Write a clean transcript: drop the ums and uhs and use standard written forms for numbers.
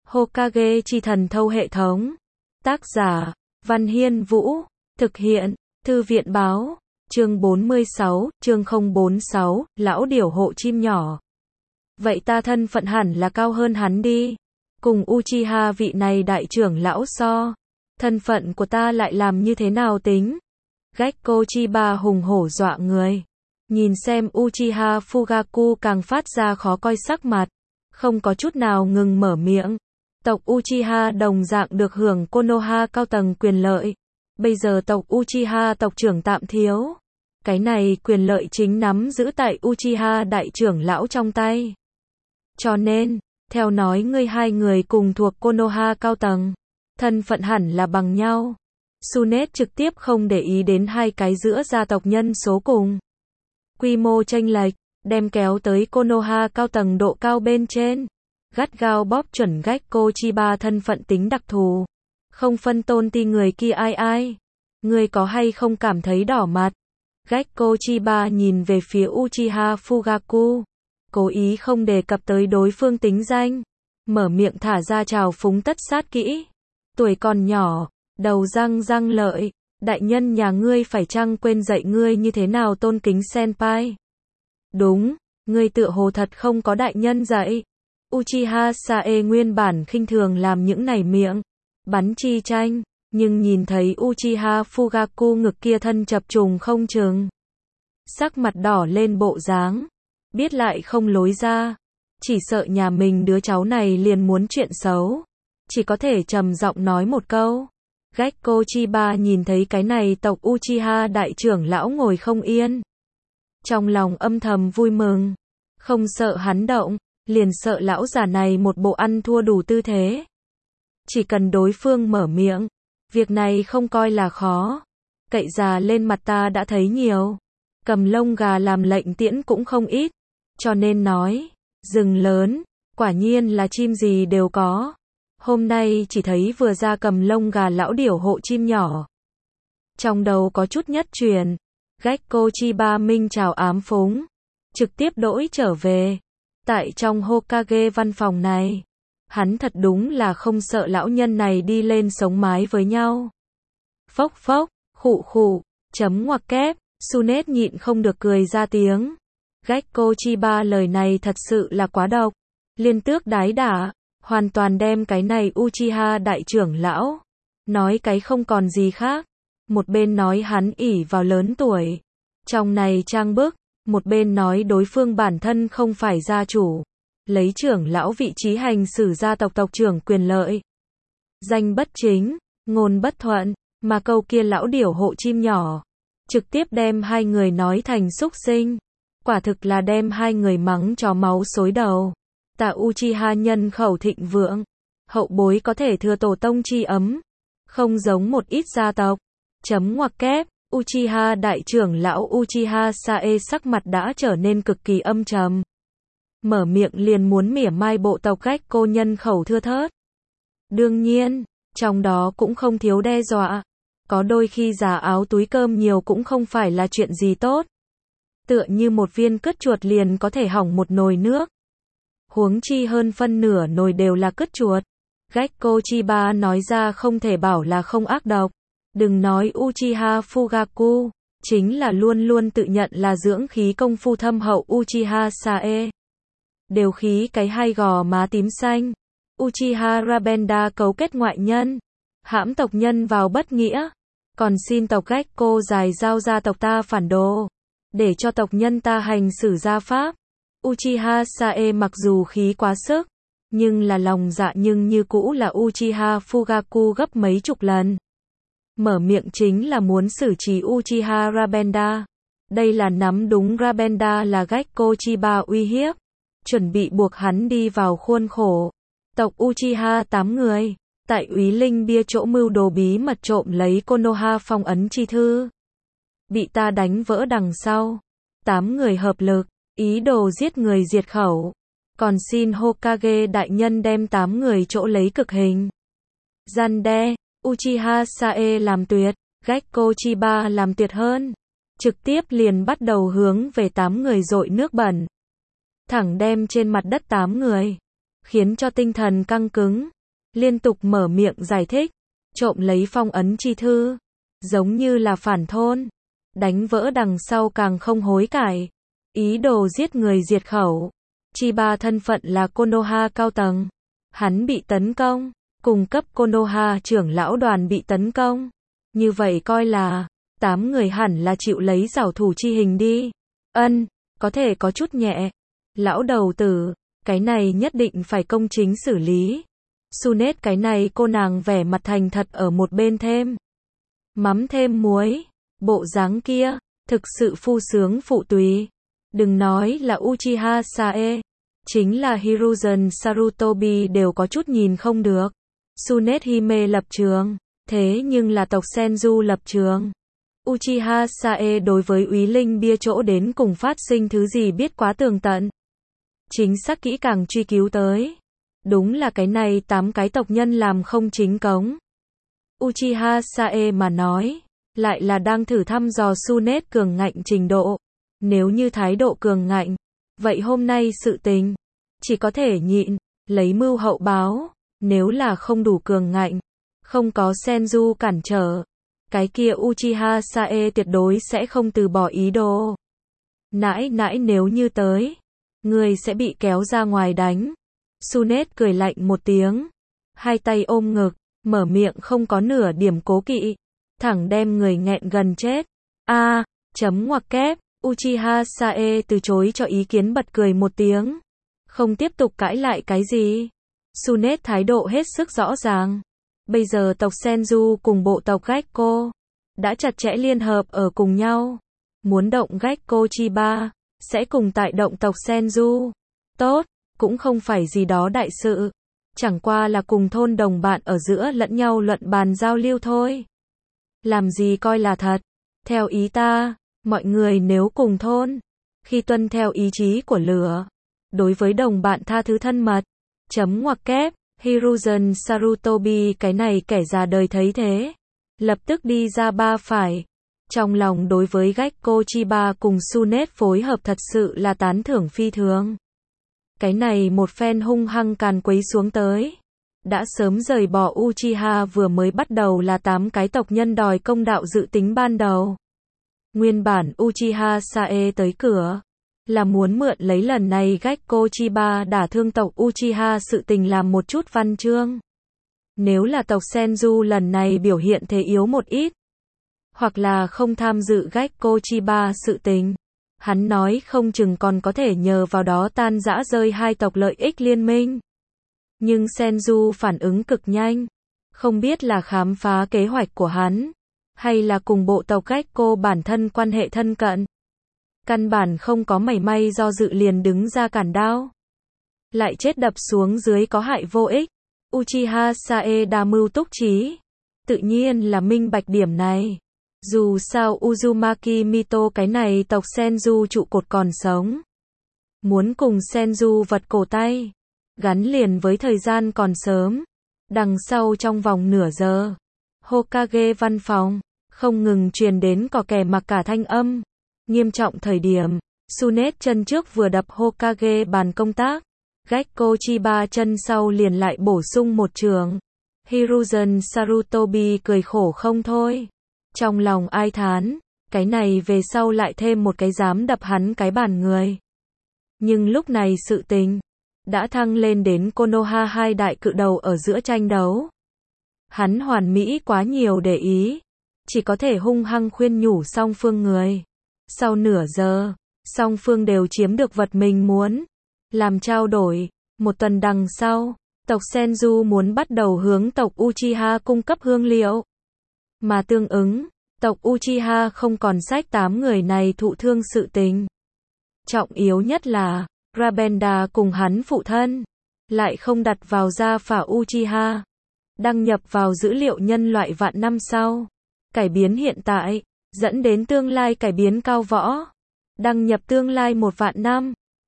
Hokage chi thần thâu hệ thống. Tác giả, Văn Hiên Vũ. Thực hiện, Thư viện báo. Chương 46, chương 046, lão điểu hộ chim nhỏ. Vậy ta thân phận hẳn là cao hơn hắn đi. Cùng Uchiha vị này đại trưởng lão so. Thân phận của ta lại làm như thế nào tính? Gekko Chiba hùng hổ dọa người. Nhìn xem Uchiha Fugaku càng phát ra khó coi sắc mặt. Không có chút nào ngừng mở miệng. Tộc Uchiha đồng dạng được hưởng Konoha cao tầng quyền lợi. Bây giờ tộc Uchiha tộc trưởng tạm thiếu. Cái này quyền lợi chính nắm giữ tại Uchiha đại trưởng lão trong tay. Cho nên, theo nói ngươi hai người cùng thuộc Konoha cao tầng. Thân phận hẳn là bằng nhau. Tsunade trực tiếp không để ý đến hai cái giữa gia tộc nhân số cùng. Quy mô chênh lệch, đem kéo tới Konoha cao tầng độ cao bên trên. Gắt gao bóp chuẩn Gekko Chiba thân phận tính đặc thù. Không phân tôn ti người kia ai. Ngươi có hay không cảm thấy đỏ mặt? Gekko Chiba nhìn về phía Uchiha Fugaku. Cố ý không đề cập tới đối phương tính danh. Mở miệng thả ra trào phúng tất sát kỹ. Tuổi còn nhỏ, đầu răng răng lợi. Đại nhân nhà ngươi phải chăng quên dạy ngươi như thế nào tôn kính senpai? Đúng, ngươi tựa hồ thật không có đại nhân dạy. Uchiha Sae nguyên bản khinh thường làm những này miệng bắn chi tranh, nhưng nhìn thấy Uchiha Fugaku ngực kia thân chập trùng không chừng. Sắc mặt đỏ lên bộ dáng, biết lại không lối ra, chỉ sợ nhà mình đứa cháu này liền muốn chuyện xấu, chỉ có thể trầm giọng nói một câu. Gekko Chiba nhìn thấy cái này tộc Uchiha đại trưởng lão ngồi không yên. Trong lòng âm thầm vui mừng, không sợ hắn động, liền sợ lão già này một bộ ăn thua đủ tư thế. Chỉ cần đối phương mở miệng, việc này không coi là khó. Cậy già lên mặt ta đã thấy nhiều. Cầm lông gà làm lệnh tiễn cũng không ít. Cho nên nói, rừng lớn, quả nhiên là chim gì đều có. Hôm nay chỉ thấy vừa ra cầm lông gà lão điểu hộ chim nhỏ. Trong đầu có chút nhất truyền. Gekko Chiba minh chào ám phúng. Trực tiếp đỗi trở về. Tại trong Hokage văn phòng này, hắn thật đúng là không sợ lão nhân này đi lên sống mái với nhau. Phốc phốc, khụ khụ, chấm ngoặc kép, Tsunade nhịn không được cười ra tiếng. Gekko Chiba lời này thật sự là quá độc, liên tước đái đả, hoàn toàn đem cái này Uchiha đại trưởng lão, nói cái không còn gì khác. Một bên nói hắn ỷ vào lớn tuổi, trong này trang bức. Một bên nói đối phương bản thân không phải gia chủ, lấy trưởng lão vị trí hành xử gia tộc tộc trưởng quyền lợi. Danh bất chính, ngôn bất thuận, mà câu kia lão điểu hộ chim nhỏ, trực tiếp đem hai người nói thành xúc sinh. Quả thực là đem hai người mắng cho máu xối đầu. Tạ Uchiha nhân khẩu thịnh vượng, hậu bối có thể thừa tổ tông chi ấm, không giống một ít gia tộc. Chấm ngoặc kép. Uchiha đại trưởng lão Uchiha Sae sắc mặt đã trở nên cực kỳ âm trầm. Mở miệng liền muốn mỉa mai bộ tộc Gekko nhân khẩu thưa thớt. Đương nhiên, trong đó cũng không thiếu đe dọa. Có đôi khi giả áo túi cơm nhiều cũng không phải là chuyện gì tốt. Tựa như một viên cứt chuột liền có thể hỏng một nồi nước. Huống chi hơn phân nửa nồi đều là cứt chuột. Gekko Chiba nói ra không thể bảo là không ác độc. Đừng nói Uchiha Fugaku, chính là luôn luôn tự nhận là dưỡng khí công phu thâm hậu Uchiha Sae. Đều khí cái hai gò má tím xanh. Uchiha Rabenda cấu kết ngoại nhân, hãm tộc nhân vào bất nghĩa, còn xin tộc Gekko dài giao ra tộc ta phản đồ, để cho tộc nhân ta hành xử gia pháp. Uchiha Sae mặc dù khí quá sức, nhưng là lòng dạ nhưng như cũ là Uchiha Fugaku gấp mấy chục lần. Mở miệng chính là muốn xử trí Uchiha Rabenda. Đây là nắm đúng Rabenda là Gekko Chiba uy hiếp, chuẩn bị buộc hắn đi vào khuôn khổ. Tộc Uchiha 8 người, tại Úy Linh bia chỗ mưu đồ bí mật trộm lấy Konoha phong ấn chi thư. Bị ta đánh vỡ đằng sau. 8 người hợp lực, ý đồ giết người diệt khẩu. Còn xin Hokage đại nhân đem 8 người chỗ lấy cực hình. Gian đe. Uchiha Sae làm tuyệt, Gekko Chiba làm tuyệt hơn. Trực tiếp liền bắt đầu hướng về 8 người dội nước bẩn. Thẳng đem trên mặt đất 8 người. Khiến cho tinh thần căng cứng. liên tục mở miệng giải thích, trộm lấy phong ấn chi thư, giống như là phản thôn, đánh vỡ đằng sau càng không hối cải, ý đồ giết người diệt khẩu. Chiba thân phận là Konoha cao tầng, hắn bị tấn công, cùng cấp Konoha trưởng lão đoàn bị tấn công, như vậy coi là 8 người hẳn là chịu lấy giảo thủ chi hình đi. Có thể có chút nhẹ. Lão đầu tử, cái này nhất định phải công chính xử lý. Tsunet cái này cô nàng vẻ mặt thành thật ở một bên thêm mắm thêm muối, bộ dáng kia, thực sự phu sướng phụ tùy. Đừng nói là Uchiha Sae, chính là Hiruzen Sarutobi đều có chút nhìn không được. Tsunet Hime lập trường, thế nhưng là tộc Senju lập trường. Uchiha Sae đối với Úy Linh bia chỗ đến cùng phát sinh thứ gì biết quá tường tận. Chính xác kỹ càng truy cứu tới. Đúng là cái này 8 cái tộc nhân làm không chính cống. Uchiha Sae mà nói, lại là đang thử thăm dò Tsunet cường ngạnh trình độ. Nếu như thái độ cường ngạnh, vậy hôm nay sự tình chỉ có thể nhịn, lấy mưu hậu báo. Nếu là không đủ cường ngạnh, không có Senju cản trở, cái kia Uchiha Sae tuyệt đối sẽ không từ bỏ ý đồ. Nãi nếu như tới, người sẽ bị kéo ra ngoài đánh. Tsunet cười lạnh một tiếng, hai tay ôm ngực, mở miệng không có nửa điểm cố kỵ, thẳng đem người nghẹn gần chết. Chấm ngoặc kép, Uchiha Sae từ chối cho ý kiến bật cười một tiếng, không tiếp tục cãi lại cái gì. Tsunet thái độ hết sức rõ ràng. Bây giờ tộc Senju cùng bộ tộc Gekko đã chặt chẽ liên hợp ở cùng nhau. Muốn động Gekko Chiba, sẽ cùng tại động tộc Senju. Tốt, cũng không phải gì đó đại sự. Chẳng qua là cùng thôn đồng bạn ở giữa lẫn nhau luận bàn giao lưu thôi. Làm gì coi là thật. Theo ý ta, mọi người nếu cùng thôn, khi tuân theo ý chí của lửa, đối với đồng bạn tha thứ thân mật. Chấm ngoặc kép, Hiruzen Sarutobi cái này kẻ già đời thấy thế, lập tức đi ra ba phải. Trong lòng đối với Gekko Chiba cùng Tsunet phối hợp thật sự là tán thưởng phi thường. Cái này một phen hung hăng càn quấy xuống tới. Đã sớm rời bỏ Uchiha vừa mới bắt đầu là 8 cái tộc nhân đòi công đạo dự tính ban đầu. Nguyên bản Uchiha Sae tới cửa, là muốn mượn lấy lần này Gekko Chiba đả thương tộc Uchiha sự tình làm một chút văn chương. Nếu là tộc Senju lần này biểu hiện thế yếu một ít, hoặc là không tham dự Gekko Chiba sự tình, hắn nói không chừng còn có thể nhờ vào đó tan rã rơi hai tộc lợi ích liên minh. Nhưng Senju phản ứng cực nhanh, không biết là khám phá kế hoạch của hắn, hay là cùng bộ tộc Gekko bản thân quan hệ thân cận. Căn bản không có mảy may do dự liền đứng ra cản đao. Lại chết đập xuống dưới có hại vô ích. Uchiha Sae đa mưu túc trí, tự nhiên là minh bạch điểm này. Dù sao Uzumaki Mito cái này tộc Senju trụ cột còn sống. Muốn cùng Senju vật cổ tay, gắn liền với thời gian còn sớm. Đằng sau trong vòng nửa giờ, Hokage văn phòng, không ngừng truyền đến cò kè mặc cả thanh âm. Nghiêm trọng thời điểm, Tsunet chân trước vừa đập Hokage bàn công tác, Gekko Chiba chân sau liền lại bổ sung một trường. Hiruzen Sarutobi cười khổ không thôi. Trong lòng ai thán, cái này về sau lại thêm một cái dám đập hắn cái bàn người. Nhưng lúc này sự tình đã thăng lên đến Konoha hai đại cự đầu ở giữa tranh đấu. Hắn hoàn mỹ quá nhiều để ý, chỉ có thể hung hăng khuyên nhủ song phương người. Sau nửa giờ, song phương đều chiếm được vật mình muốn. Làm trao đổi, một tuần đằng sau, tộc Senju muốn bắt đầu hướng tộc Uchiha cung cấp hương liệu. Mà tương ứng, tộc Uchiha không còn sách 8 người này thụ thương sự tình. Trọng yếu nhất là, Rabenda cùng hắn phụ thân, lại không đặt vào gia phả Uchiha. Đăng nhập vào dữ liệu nhân loại vạn năm sau. Cải biến hiện tại, dẫn đến tương lai cải biến cao võ. Đăng nhập tương lai 1 vạn năm.